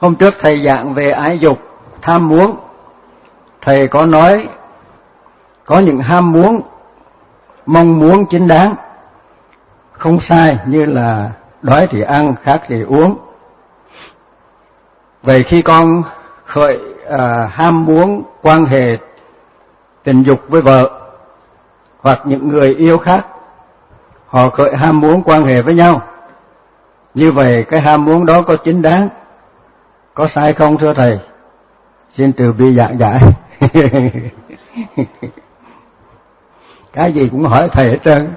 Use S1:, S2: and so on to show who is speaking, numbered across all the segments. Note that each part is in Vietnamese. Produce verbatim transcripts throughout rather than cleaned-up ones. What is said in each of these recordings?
S1: Hôm trước thầy giảng về ái dục, tham muốn. Thầy có nói có những ham muốn, mong muốn chính đáng, không sai, như là đói thì ăn, khát thì uống. Vậy khi con khởi à, ham muốn quan hệ tình dục với vợ hoặc những người yêu khác, họ khởi ham muốn quan hệ với nhau, như vậy cái ham muốn đó có chính đáng, có sai không thưa thầy? Xin từ bi giảng giải. Cái gì cũng hỏi thầy hết trơn.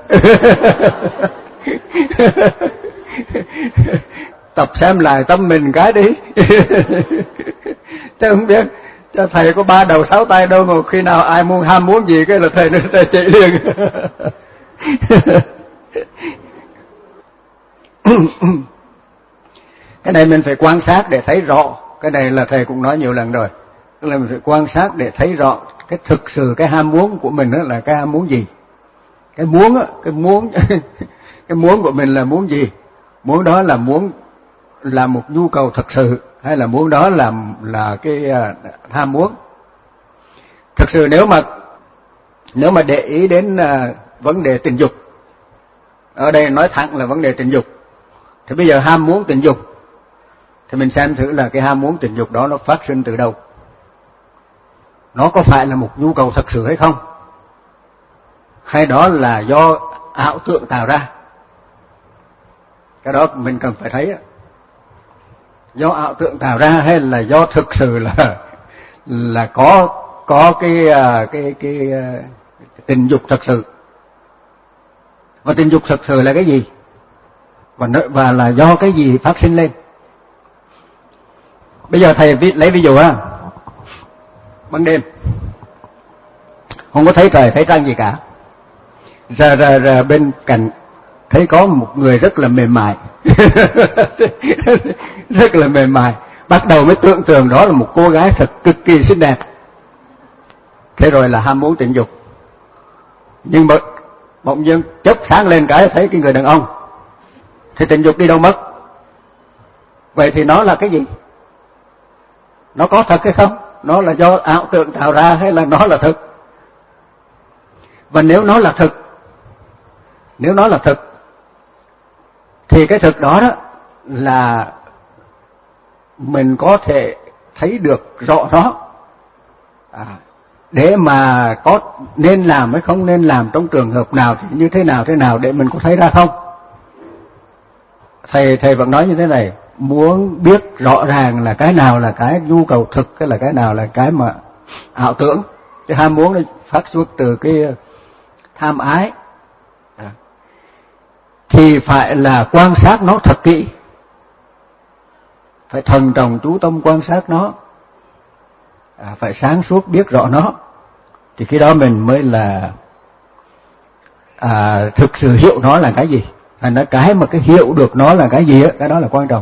S1: Tập xem lại tâm mình cái đi. Chứ không biết, cho thầy có ba đầu sáu tay đâu mà khi nào ai muốn ham muốn gì cái là thầy nó thầy chạy liền. Cái này mình phải quan sát để thấy rõ. Cái này là thầy cũng nói nhiều lần rồi. Tức là mình phải quan sát để thấy rõ cái thực sự cái ham muốn của mình đó là cái ham muốn gì. Cái muốn á, cái muốn cái muốn của mình là muốn gì? Muốn đó là muốn là một nhu cầu thật sự, hay là muốn đó là là cái uh, tham muốn. Thực sự nếu mà nếu mà để ý đến uh, vấn đề tình dục, ở đây nói thẳng là vấn đề tình dục, thì bây giờ ham muốn tình dục thì mình xem thử là cái ham muốn tình dục đó nó phát sinh từ đâu. Nó có phải là một nhu cầu thật sự hay không? Hay đó là do ảo tưởng tạo ra? Cái đó mình cần phải thấy. Do ảo tưởng tạo ra hay là do thực sự là là có có cái cái cái, cái tình dục thật sự. Và tình dục thật sự là cái gì? Và và là do cái gì phát sinh lên? Bây giờ thầy lấy ví dụ á, ban đêm không có thấy trời thấy trăng gì cả, ra ra ra bên cạnh thấy có một người rất là mềm mại. Rất là mềm mại, bắt đầu mới tưởng tượng đó là một cô gái thật cực kỳ xinh đẹp. Thế rồi là ham muốn tình dục. Nhưng mà bỗng dưng chớp sáng lên cái thấy cái người đàn ông, thì tình dục đi đâu mất? Vậy thì nó là cái gì? Nó có thật hay không? Nó là do ảo tưởng tạo ra hay là nó là thực? Và nếu nó là thực, nếu nó là thực, thì cái thực đó đó là mình có thể thấy được rõ nó, à, để mà có nên làm hay không nên làm, trong trường hợp nào thì như thế nào thế nào, để mình có thấy ra không? Thầy thầy vẫn nói như thế này, muốn biết rõ ràng là cái nào là cái nhu cầu thực, cái là cái nào là cái mà ảo tưởng. Cái ham muốn nó phát xuất từ cái tham ái, à, thì phải là quan sát nó thật kỹ, phải thần trọng chú tâm quan sát nó, à, phải sáng suốt biết rõ nó, thì khi đó mình mới là à, thực sự hiểu nó là cái gì. Thành ra cái mà cái hiểu được nó là cái gì á, cái đó là quan trọng.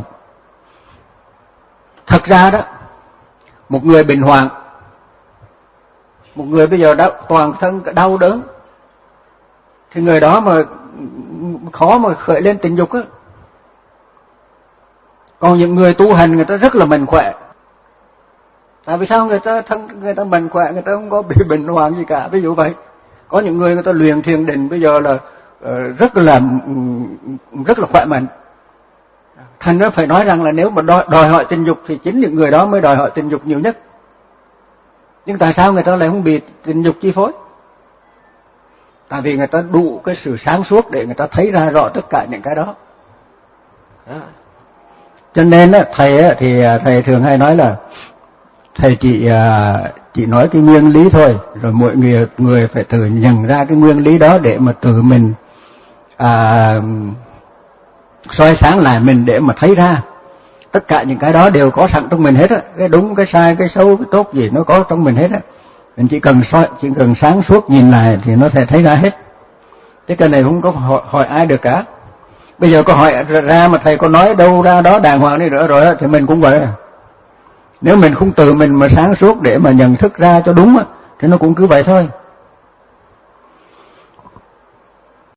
S1: Thật ra đó, một người bình hoàng, một người bây giờ đã toàn thân đau đớn, thì người đó mà khó mà khởi lên tình dục á. Còn những người tu hành người ta rất là mạnh khỏe. Tại vì sao người ta thân người ta mạnh khỏe, người ta không có bị bình hoàng gì cả. Ví dụ vậy, có những người người ta luyện thiền định bây giờ là uh, rất là rất là khỏe mạnh. Thành ra phải nói rằng là nếu mà đòi, đòi hỏi tình dục thì chính những người đó mới đòi hỏi tình dục nhiều nhất. Nhưng tại sao người ta lại không bị tình dục chi phối? Tại vì người ta đủ cái sự sáng suốt để người ta thấy ra rõ tất cả những cái đó. Đó. Cho nên á, thầy á, thì thầy thường hay nói là thầy chỉ chỉ nói cái nguyên lý thôi, rồi mỗi người người phải tự nhận ra cái nguyên lý đó để mà tự mình à, soi sáng lại mình, để mà thấy ra tất cả những cái đó đều có sẵn trong mình hết á, cái đúng cái sai cái xấu cái tốt gì nó có trong mình hết á. Mình chỉ cần soi, chỉ cần sáng suốt nhìn lại thì nó sẽ thấy ra hết. Thế cái này không có hỏi, hỏi ai được cả. Bây giờ có hỏi ra mà thầy có nói đâu ra đó đàng hoàng đi nữa rồi á, thì mình cũng vậy. Nếu mình không tự mình mà sáng suốt để mà nhận thức ra cho đúng á, thì nó cũng cứ vậy thôi.